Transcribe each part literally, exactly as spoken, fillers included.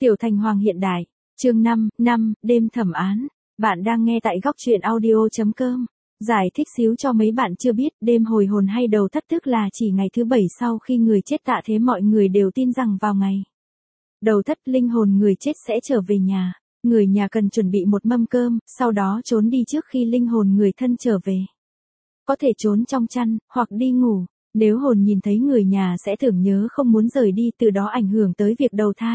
Tiểu Thành Hoàng hiện đại, chương năm, năm, đêm thẩm án. Bạn đang nghe tại góc truyện audio.com. Giải thích xíu cho mấy bạn chưa biết, đêm hồi hồn hay đầu thất tức là chỉ ngày thứ bảy sau khi người chết tạ thế, mọi người đều tin rằng vào ngày đầu thất linh hồn người chết sẽ trở về nhà. Người nhà cần chuẩn bị một mâm cơm, sau đó trốn đi trước khi linh hồn người thân trở về. Có thể trốn trong chăn, hoặc đi ngủ. Nếu hồn nhìn thấy người nhà sẽ tưởng nhớ không muốn rời đi, từ đó ảnh hưởng tới việc đầu thai.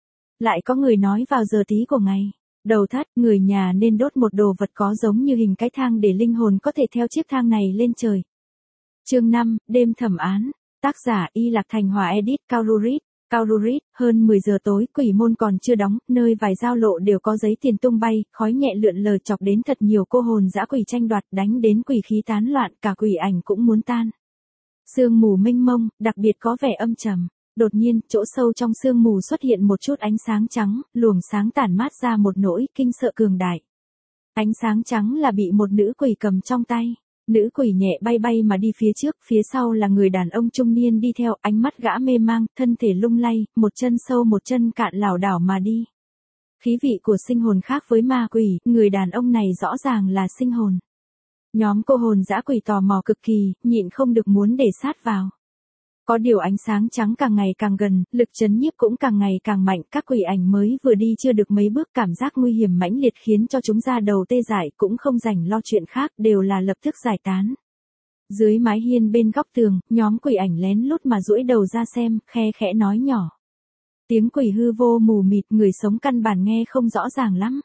Lại có người nói vào giờ tí của ngày đầu thất, người nhà nên đốt một đồ vật có giống như hình cái thang để linh hồn có thể theo chiếc thang này lên trời. Chương năm, đêm thẩm án. Tác giả Y Lạc Thành Hòa, edit Kaururit. Kaururit. Hơn mười giờ tối, quỷ môn còn chưa đóng, nơi vài giao lộ đều có giấy tiền tung bay, khói nhẹ lượn lờ chọc đến thật nhiều cô hồn dã quỷ tranh đoạt, đánh đến quỷ khí tán loạn, cả quỷ ảnh cũng muốn tan. Sương mù mênh mông, đặc biệt có vẻ âm trầm. Đột nhiên, chỗ sâu trong sương mù xuất hiện một chút ánh sáng trắng, luồng sáng tản mát ra một nỗi kinh sợ cường đại. Ánh sáng trắng là bị một nữ quỷ cầm trong tay. Nữ quỷ nhẹ bay bay mà đi phía trước, phía sau là người đàn ông trung niên đi theo, ánh mắt gã mê mang, thân thể lung lay, một chân sâu một chân cạn lảo đảo mà đi. Khí vị của sinh hồn khác với ma quỷ, người đàn ông này rõ ràng là sinh hồn. Nhóm cô hồn dã quỷ tò mò cực kỳ, nhịn không được muốn để sát vào. Có điều ánh sáng trắng càng ngày càng gần, lực chấn nhiếp cũng càng ngày càng mạnh, các quỷ ảnh mới vừa đi chưa được mấy bước, cảm giác nguy hiểm mãnh liệt khiến cho chúng ra đầu tê dại, cũng không rảnh lo chuyện khác, đều là lập tức giải tán. Dưới mái hiên bên góc tường, nhóm quỷ ảnh lén lút mà duỗi đầu ra xem, khe khẽ nói nhỏ. Tiếng quỷ hư vô mù mịt, người sống căn bản nghe không rõ ràng lắm.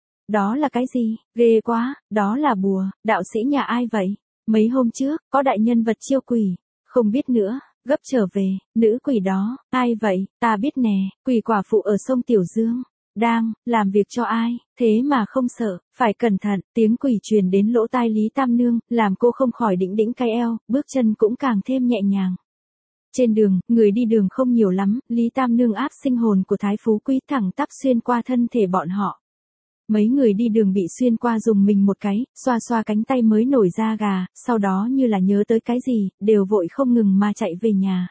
Đó là cái gì? Ghê quá, đó là bùa, đạo sĩ nhà ai vậy? Mấy hôm trước, có đại nhân vật chiêu quỷ, không biết nữa. Gấp trở về, nữ quỷ đó, ai vậy, ta biết nè, quỷ quả phụ ở sông Tiểu Dương, đang, làm việc cho ai, thế mà không sợ, phải cẩn thận, tiếng quỷ truyền đến lỗ tai Lý Tam Nương, làm cô không khỏi đĩnh đĩnh cái eo, bước chân cũng càng thêm nhẹ nhàng. Trên đường, người đi đường không nhiều lắm, Lý Tam Nương áp sinh hồn của Thái Phú Quý thẳng tắp xuyên qua thân thể bọn họ. Mấy người đi đường bị xuyên qua dùng mình một cái, xoa xoa cánh tay mới nổi da gà, sau đó như là nhớ tới cái gì, đều vội không ngừng mà chạy về nhà.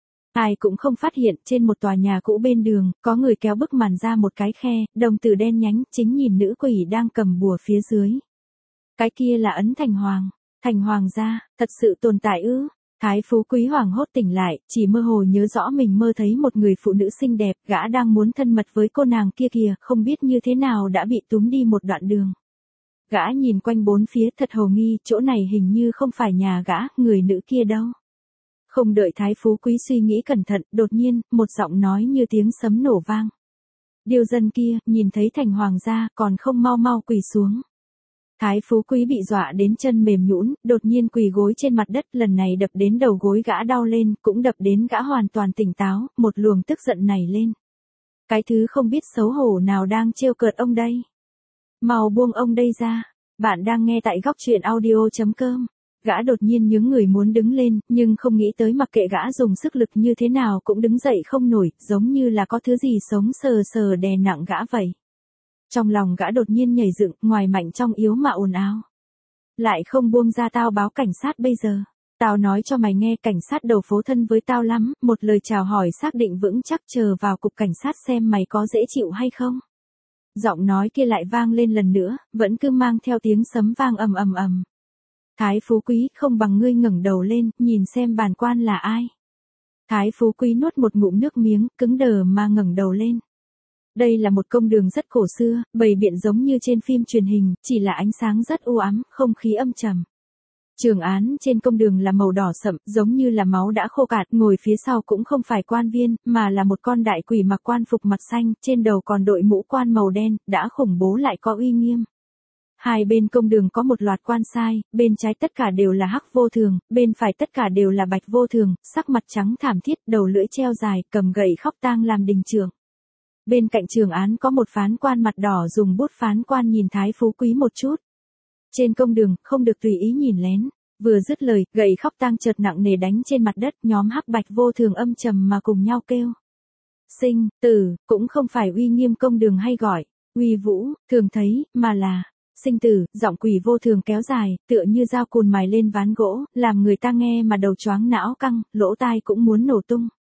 Ai cũng không phát hiện, trên một tòa nhà cũ bên đường, có người kéo bức màn ra một cái khe, đồng tử đen nhánh, chính nhìn nữ quỷ đang cầm bùa phía dưới. Cái kia là ấn Thành Hoàng. Thành Hoàng gia, thật sự tồn tại ư? Thái Phú Quý hoảng hốt tỉnh lại, chỉ mơ hồ nhớ rõ mình mơ thấy một người phụ nữ xinh đẹp, gã đang muốn thân mật với cô nàng kia kìa, không biết như thế nào đã bị túm đi một đoạn đường. Gã nhìn quanh bốn phía thật hồ nghi, chỗ này hình như không phải nhà gã, người nữ kia đâu. Không đợi Thái Phú Quý suy nghĩ cẩn thận, đột nhiên, một giọng nói như tiếng sấm nổ vang. Điêu dân kia, nhìn thấy Thành Hoàng gia, còn không mau mau quỳ xuống. Thái Phú Quý bị dọa đến chân mềm nhũn, đột nhiên quỳ gối trên mặt đất, lần này đập đến đầu gối gã đau lên, cũng đập đến gã hoàn toàn tỉnh táo, một luồng tức giận nảy lên. Cái thứ không biết xấu hổ nào đang trêu cợt ông đây? Mau buông ông đây ra. Bạn đang nghe tại góc truyện audio.com. Gã đột nhiên nhướng người muốn đứng lên, nhưng không nghĩ tới mặc kệ gã dùng sức lực như thế nào cũng đứng dậy không nổi, giống như là có thứ gì sống sờ sờ đè nặng gã vậy. Trong lòng gã đột nhiên nhảy dựng, ngoài mạnh trong yếu mà ồn ào. Lại không buông ra tao báo cảnh sát bây giờ. Tao nói cho mày nghe, cảnh sát đầu phố thân với tao lắm, một lời chào hỏi xác định vững chắc, chờ vào cục cảnh sát xem mày có dễ chịu hay không. Giọng nói kia lại vang lên lần nữa, vẫn cứ mang theo tiếng sấm vang ầm ầm ầm. Thái Phú Quý, không bằng ngươi ngẩng đầu lên, nhìn xem bản quan là ai. Thái Phú Quý nuốt một ngụm nước miếng, cứng đờ mà ngẩng đầu lên. Đây là một công đường rất cổ xưa, bày biện giống như trên phim truyền hình, chỉ là ánh sáng rất u ám, không khí âm trầm. Trường án trên công đường là màu đỏ sậm, giống như là máu đã khô cạn, ngồi phía sau cũng không phải quan viên, mà là một con đại quỷ mặc quan phục mặt xanh, trên đầu còn đội mũ quan màu đen, đã khủng bố lại có uy nghiêm. Hai bên công đường có một loạt quan sai, bên trái tất cả đều là hắc vô thường, bên phải tất cả đều là bạch vô thường, sắc mặt trắng thảm thiết, đầu lưỡi treo dài, cầm gậy khóc tang làm đình trưởng. Bên cạnh trường án có một phán quan mặt đỏ dùng bút phán quan nhìn Thái Phú Quý một chút. Trên công đường, không được tùy ý nhìn lén. Vừa dứt lời, gậy khóc tang chợt nặng nề đánh trên mặt đất, nhóm hắc bạch vô thường âm trầm mà cùng nhau kêu. Sinh, tử, cũng không phải uy nghiêm công đường hay gọi, uy vũ, thường thấy, mà là sinh tử, giọng quỷ vô thường kéo dài, tựa như dao cùn mài lên ván gỗ, làm người ta nghe mà đầu choáng não căng, lỗ tai cũng muốn nổ tung.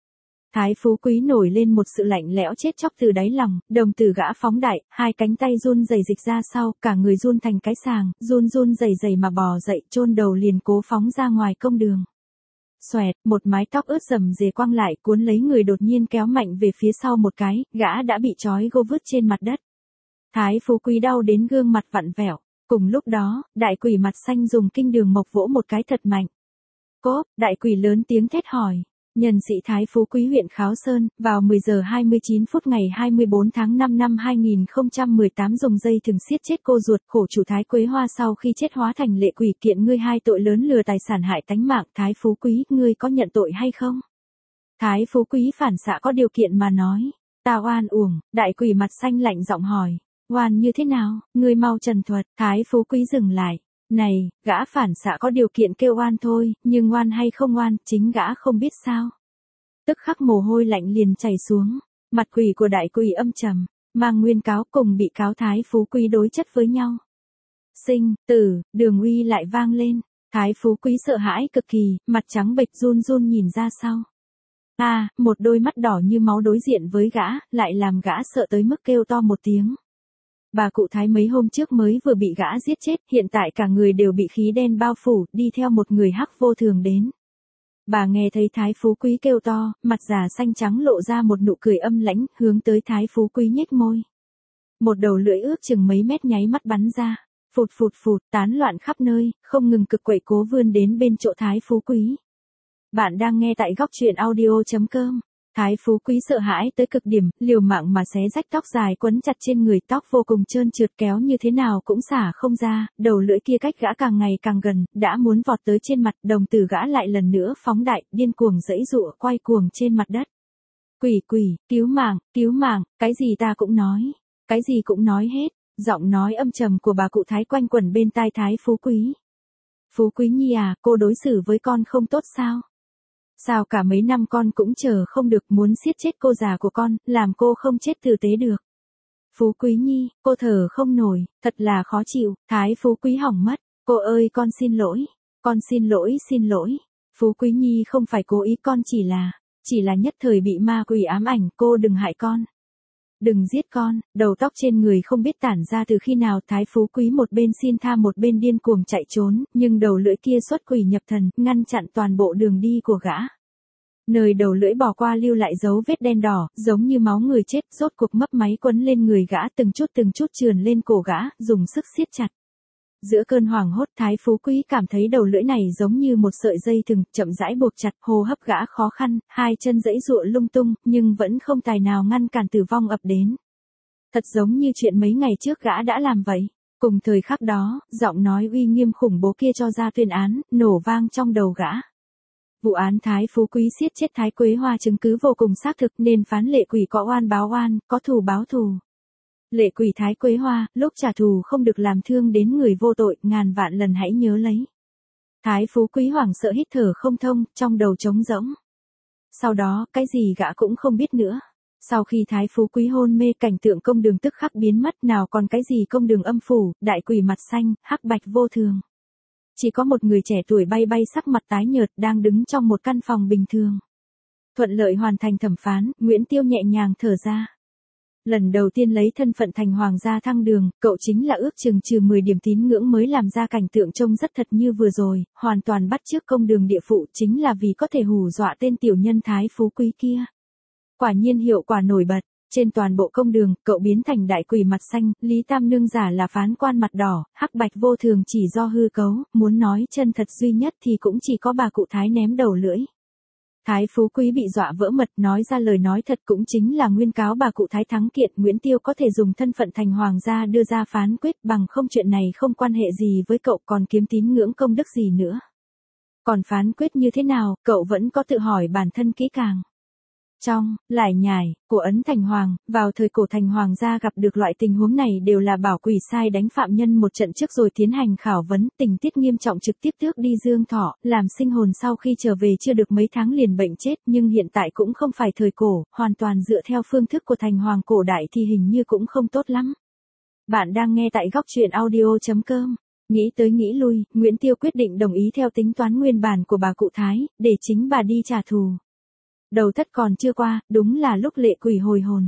Thái phú quý nổi lên một sự lạnh lẽo chết chóc từ đáy lòng, đồng tử gã phóng đại, hai cánh tay run rẩy dịch ra sau, cả người run thành cái sàng, run run rẩy rẩy mà bò dậy, chôn đầu liền cố phóng ra ngoài công đường. Xoẹt, một mái tóc ướt rầm rề quăng lại, cuốn lấy người đột nhiên kéo mạnh về phía sau một cái, gã đã bị trói gô vứt trên mặt đất. Thái phú quý đau đến gương mặt vặn vẹo. Cùng lúc đó, đại quỷ mặt xanh dùng kinh đường mộc vỗ một cái thật mạnh. Cốp, đại quỷ lớn tiếng thét hỏi. Nhân sĩ Thái phú quý huyện Kháo Sơn, vào mười giờ hai mươi chín phút ngày hai mươi bốn tháng năm năm hai nghìn không trăm mười tám dùng dây thừng siết chết cô ruột khổ chủ Thái Quế Hoa sau khi chết hóa thành lệ quỷ, kiện ngươi hai tội lớn lừa tài sản hại tánh mạng. Thái phú quý, ngươi có nhận tội hay không? Thái phú quý phản xạ có điều kiện mà nói. Ta oan uổng. Đại quỷ mặt xanh lạnh giọng hỏi. Oan như thế nào, ngươi mau trần thuật. Thái phú quý dừng lại. Này, gã phản xạ có điều kiện kêu oan thôi, nhưng oan hay không oan, chính gã không biết sao. Tức khắc mồ hôi lạnh liền chảy xuống, mặt quỷ của đại quỷ âm trầm, mang nguyên cáo cùng bị cáo Thái phú quý đối chất với nhau. Sinh, tử, đường uy lại vang lên, Thái phú quý sợ hãi cực kỳ, mặt trắng bệch run run nhìn ra sau. A, à, một đôi mắt đỏ như máu đối diện với gã, lại làm gã sợ tới mức kêu to một tiếng. Bà cụ Thái mấy hôm trước mới vừa bị gã giết chết, hiện tại cả người đều bị khí đen bao phủ, đi theo một người hắc vô thường đến. Bà nghe thấy Thái phú quý kêu to, mặt già xanh trắng lộ ra một nụ cười âm lãnh, hướng tới Thái phú quý nhếch môi. Một đầu lưỡi ước chừng mấy mét nháy mắt bắn ra, phụt phụt phụt, tán loạn khắp nơi, không ngừng cực quậy cố vươn đến bên chỗ Thái phú quý. Bạn đang nghe tại góc truyện audio chấm com. Thái phú quý sợ hãi tới cực điểm, liều mạng mà xé rách tóc dài quấn chặt trên người, tóc vô cùng trơn trượt kéo như thế nào cũng xả không ra, đầu lưỡi kia cách gã càng ngày càng gần, đã muốn vọt tới trên mặt, đồng tử gã lại lần nữa phóng đại, điên cuồng giãy giụa quay cuồng trên mặt đất. Quỷ quỷ, cứu mạng, cứu mạng, cái gì ta cũng nói, cái gì cũng nói hết, giọng nói âm trầm của bà cụ Thái quanh quẩn bên tai Thái phú quý. Phú quý nhi à, cô đối xử với con không tốt sao? Sao cả mấy năm con cũng chờ không được, muốn siết chết cô già của con, làm cô không chết tử tế được. Phú quý nhi, cô thở không nổi, thật là khó chịu. Thái phú quý hỏng mất. Cô ơi con xin lỗi, con xin lỗi xin lỗi. Phú quý nhi không phải cố ý, con chỉ là, chỉ là nhất thời bị ma quỷ ám ảnh, cô đừng hại con. Đừng giết con. Đầu tóc trên người không biết tản ra từ khi nào, Thái phú quý một bên xin tha một bên điên cuồng chạy trốn, nhưng đầu lưỡi kia xuất quỷ nhập thần, ngăn chặn toàn bộ đường đi của gã. Nơi đầu lưỡi bỏ qua lưu lại dấu vết đen đỏ, giống như máu người chết, rốt cuộc mấp máy quấn lên người gã, từng chút từng chút trườn lên cổ gã, dùng sức siết chặt. Giữa cơn hoảng hốt, Thái phú quý cảm thấy đầu lưỡi này giống như một sợi dây thừng, chậm rãi buộc chặt, hô hấp gã khó khăn, hai chân giãy giụa lung tung, nhưng vẫn không tài nào ngăn cản tử vong ập đến. Thật giống như chuyện mấy ngày trước gã đã làm vậy. Cùng thời khắc đó, giọng nói uy nghiêm khủng bố kia cho ra tuyên án, nổ vang trong đầu gã. Vụ án Thái phú quý siết chết Thái Quế Hoa chứng cứ vô cùng xác thực nên phán lệ quỷ có oan báo oan, có thù báo thù. Lệ quỷ Thái Quế Hoa, lúc trả thù không được làm thương đến người vô tội, ngàn vạn lần hãy nhớ lấy. Thái phú quý hoảng sợ hít thở không thông, trong đầu trống rỗng. Sau đó, cái gì gã cũng không biết nữa. Sau khi Thái phú quý hôn mê, cảnh tượng công đường tức khắc biến mất, nào còn cái gì công đường âm phủ, đại quỷ mặt xanh, hắc bạch vô thường. Chỉ có một người trẻ tuổi bay bay sắc mặt tái nhợt đang đứng trong một căn phòng bình thường. Thuận lợi hoàn thành thẩm phán, Nguyễn Tiêu nhẹ nhàng thở ra. Lần đầu tiên lấy thân phận thành hoàng gia thăng đường, cậu chính là ước chừng trừ mười điểm tín ngưỡng mới làm ra cảnh tượng trông rất thật như vừa rồi, hoàn toàn bắt chước công đường địa phụ, chính là vì có thể hù dọa tên tiểu nhân Thái phú quý kia. Quả nhiên hiệu quả nổi bật. Trên toàn bộ công đường, cậu biến thành đại quỷ mặt xanh, Lý Tam Nương giả là phán quan mặt đỏ, hắc bạch vô thường chỉ do hư cấu, muốn nói chân thật duy nhất thì cũng chỉ có bà cụ Thái ném đầu lưỡi. Thái phú quý bị dọa vỡ mật, nói ra lời nói thật cũng chính là nguyên cáo bà cụ Thái thắng kiện, Nguyễn Tiêu có thể dùng thân phận thành hoàng gia đưa ra phán quyết, bằng không chuyện này không quan hệ gì với cậu, còn kiếm tín ngưỡng công đức gì nữa. Còn phán quyết như thế nào, cậu vẫn có tự hỏi bản thân kỹ càng. Trong, lải nhải, của ấn thành hoàng, vào thời cổ thành hoàng gia gặp được loại tình huống này đều là bảo quỷ sai đánh phạm nhân một trận trước rồi tiến hành khảo vấn, tình tiết nghiêm trọng trực tiếp tước đi dương thọ, làm sinh hồn sau khi trở về chưa được mấy tháng liền bệnh chết, nhưng hiện tại cũng không phải thời cổ, hoàn toàn dựa theo phương thức của thành hoàng cổ đại thì hình như cũng không tốt lắm. Bạn đang nghe tại góc truyện audio chấm com. Nghĩ tới nghĩ lui, Nguyễn Tiêu quyết định đồng ý theo tính toán nguyên bản của bà cụ Thái, để chính bà đi trả thù. Đầu thất còn chưa qua, đúng là lúc lệ quỷ hồi hồn.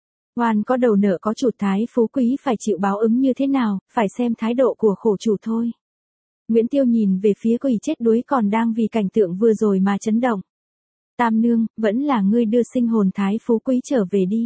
Oan có đầu nợ có chủ, thái phú quý phải chịu báo ứng như thế nào, phải xem thái độ của khổ chủ thôi. Nguyễn Tiêu nhìn về phía quỷ chết đuối còn đang vì cảnh tượng vừa rồi mà chấn động. Tam nương, vẫn là ngươi đưa sinh hồn thái phú quý trở về đi.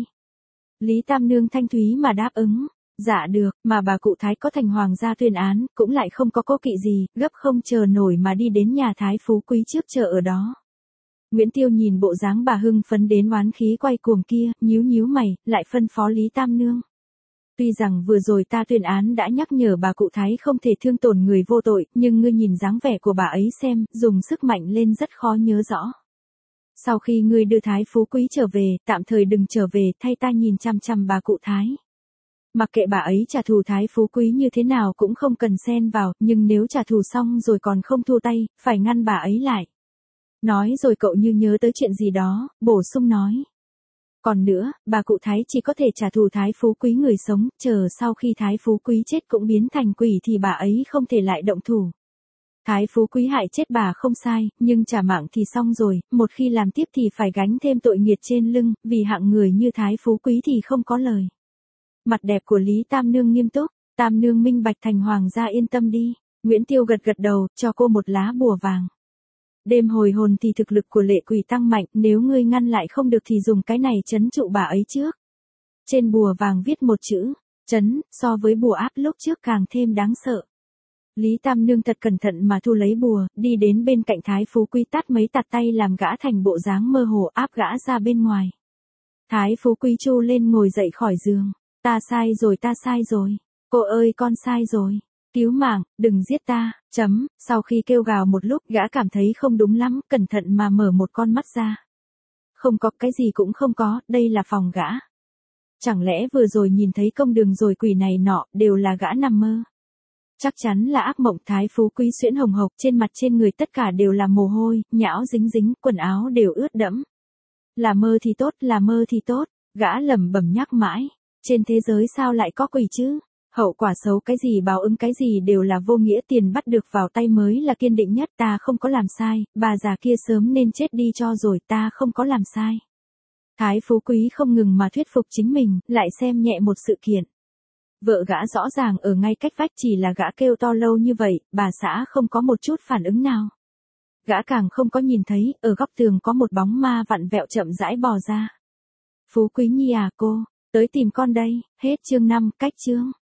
Lý Tam nương thanh thúy mà đáp ứng. Dạ được, mà bà cụ thái có thành hoàng gia tuyên án, cũng lại không có cố kỵ gì, gấp không chờ nổi mà đi đến nhà thái phú quý trước chờ ở đó. Nguyễn Tiêu nhìn bộ dáng bà hưng phấn đến oán khí quay cuồng kia, nhíu nhíu mày, lại phân phó Lý Tam nương. Tuy rằng vừa rồi ta tuyên án đã nhắc nhở bà cụ thái không thể thương tổn người vô tội, nhưng ngươi nhìn dáng vẻ của bà ấy xem, dùng sức mạnh lên rất khó nhớ rõ. Sau khi ngươi đưa thái phú quý trở về, tạm thời đừng trở về, thay ta nhìn chăm chăm bà cụ thái. Mặc kệ bà ấy trả thù thái phú quý như thế nào cũng không cần xen vào, nhưng nếu trả thù xong rồi còn không thu tay, phải ngăn bà ấy lại. Nói rồi cậu như nhớ tới chuyện gì đó, bổ sung nói. Còn nữa, bà cụ thái chỉ có thể trả thù thái phú quý người sống, chờ sau khi thái phú quý chết cũng biến thành quỷ thì bà ấy không thể lại động thủ. Thái phú quý hại chết bà không sai, nhưng trả mạng thì xong rồi, một khi làm tiếp thì phải gánh thêm tội nghiệt trên lưng, vì hạng người như thái phú quý thì không có lời. Mặt đẹp của Lý Tam nương nghiêm túc, Tam nương minh bạch, thành hoàng gia yên tâm đi. Nguyễn Tiêu gật gật đầu, cho cô một lá bùa vàng. Đêm hồi hồn thì thực lực của lệ quỷ tăng mạnh, nếu ngươi ngăn lại không được thì dùng cái này trấn trụ bà ấy trước. Trên bùa vàng viết một chữ, trấn, so với bùa áp lúc trước càng thêm đáng sợ. Lý Tam nương thật cẩn thận mà thu lấy bùa, đi đến bên cạnh thái phú quý tát mấy tạt tay làm gã thành bộ dáng mơ hồ áp gã ra bên ngoài. Thái phú quý chu lên ngồi dậy khỏi giường. Ta sai rồi, ta sai rồi. Cô ơi, con sai rồi. Cứu mạng, đừng giết ta, chấm. Sau khi kêu gào một lúc, gã cảm thấy không đúng lắm, cẩn thận mà mở một con mắt ra. Không có, cái gì cũng không có, đây là phòng gã. Chẳng lẽ vừa rồi nhìn thấy công đường rồi quỷ này nọ, đều là gã nằm mơ. Chắc chắn là ác mộng. Thái phú quý xuyễn hồng hộc, trên mặt trên người tất cả đều là mồ hôi, nhão dính dính, quần áo đều ướt đẫm. Là mơ thì tốt, là mơ thì tốt, gã lẩm bẩm nhắc mãi. Trên thế giới sao lại có quỷ chứ? Hậu quả xấu cái gì báo ứng cái gì đều là vô nghĩa, tiền bắt được vào tay mới là kiên định nhất. Ta không có làm sai, bà già kia sớm nên chết đi cho rồi, ta không có làm sai. Thái phú quý không ngừng mà thuyết phục chính mình, lại xem nhẹ một sự kiện. Vợ gã rõ ràng ở ngay cách vách, chỉ là gã kêu to lâu như vậy, bà xã không có một chút phản ứng nào. Gã càng không có nhìn thấy, ở góc tường có một bóng ma vặn vẹo chậm rãi bò ra. Phú quý nhi à cô, tới tìm con đây. Hết chương năm, cách chương.